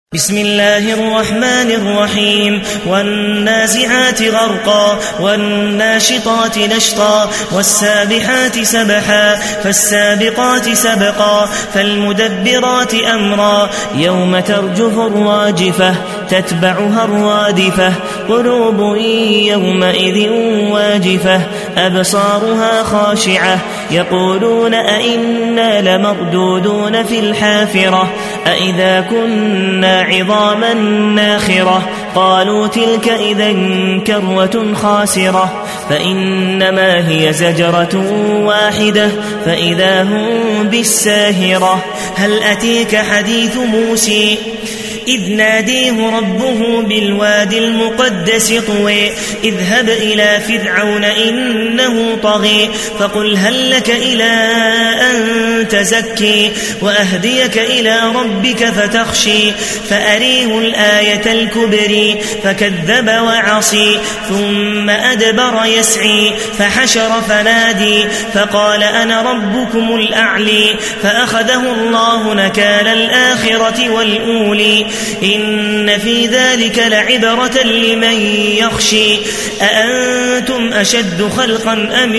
بسم الله الرحمن الرحيم والنازعات غرقا والناشطات نشطا والسابحات سبحا فالسابقات سبقا فالمدبرات أمرا يوم ترجف الراجفة تتبعها الرادفة قلوب يومئذ واجفة أبصارها خاشعة يقولون أئنا لمردودون في الحافرة أئذا كنا عظاما ناخرة قالوا تلك إذا كروة خاسرة فإنما هي زجرة واحدة فإذا هم بالساهرة هل أتيك حديث موسى إذ ناديه ربه بالوادي المقدس طوى اذهب إلى فرعون إنه طغى فقل هل لك إلى أن تزكي وأهديك إلى ربك فتخشي فأريه الآية الكبرى فكذب وعصي ثم أدبر يسعي فحشر فنادي فقال أنا ربكم الأعلي فأخذه الله نكال الآخرة والأولي إن في ذلك لعبرة لمن يخشي أأنتم أشد خلقا أم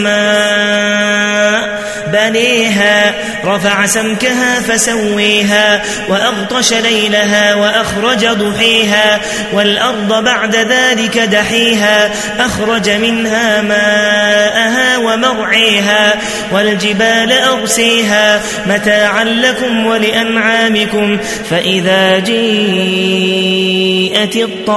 السماء بنيها رفع سمكها فسويها وأغطش ليلها وأخرج ضحيها والأرض بعد ذلك دحيها أخرج منها ماءها ومرعيها والجبال أرسيها متاعا لكم ولأنعامكم فإذا جيءت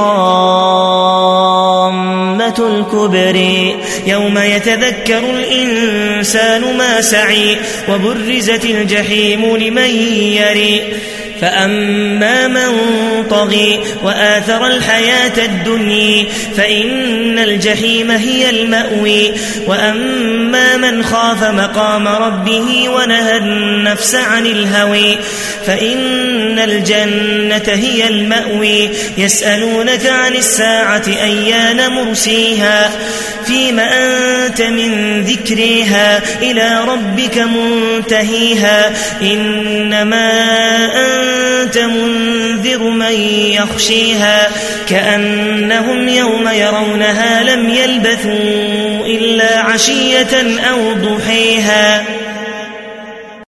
الطامة الكبرى يوم يتذكر الإنسان ما سعي وبرزت الجحيم لمن يري فأما من طغى وآثر الحياة الدنيا فإن الجحيم هي المأوى وأما من خاف مقام ربه ونهى النفس عن الهوى فإن الجنة هي المأوى يسألونك عن الساعة أيان مرسيها فيم أنت من ذكرها إلى ربك منتهيها إنما أنت منذر من يخشيها كأنهم يوم يرونها لم يلبثوا إلا عشية أو ضحيها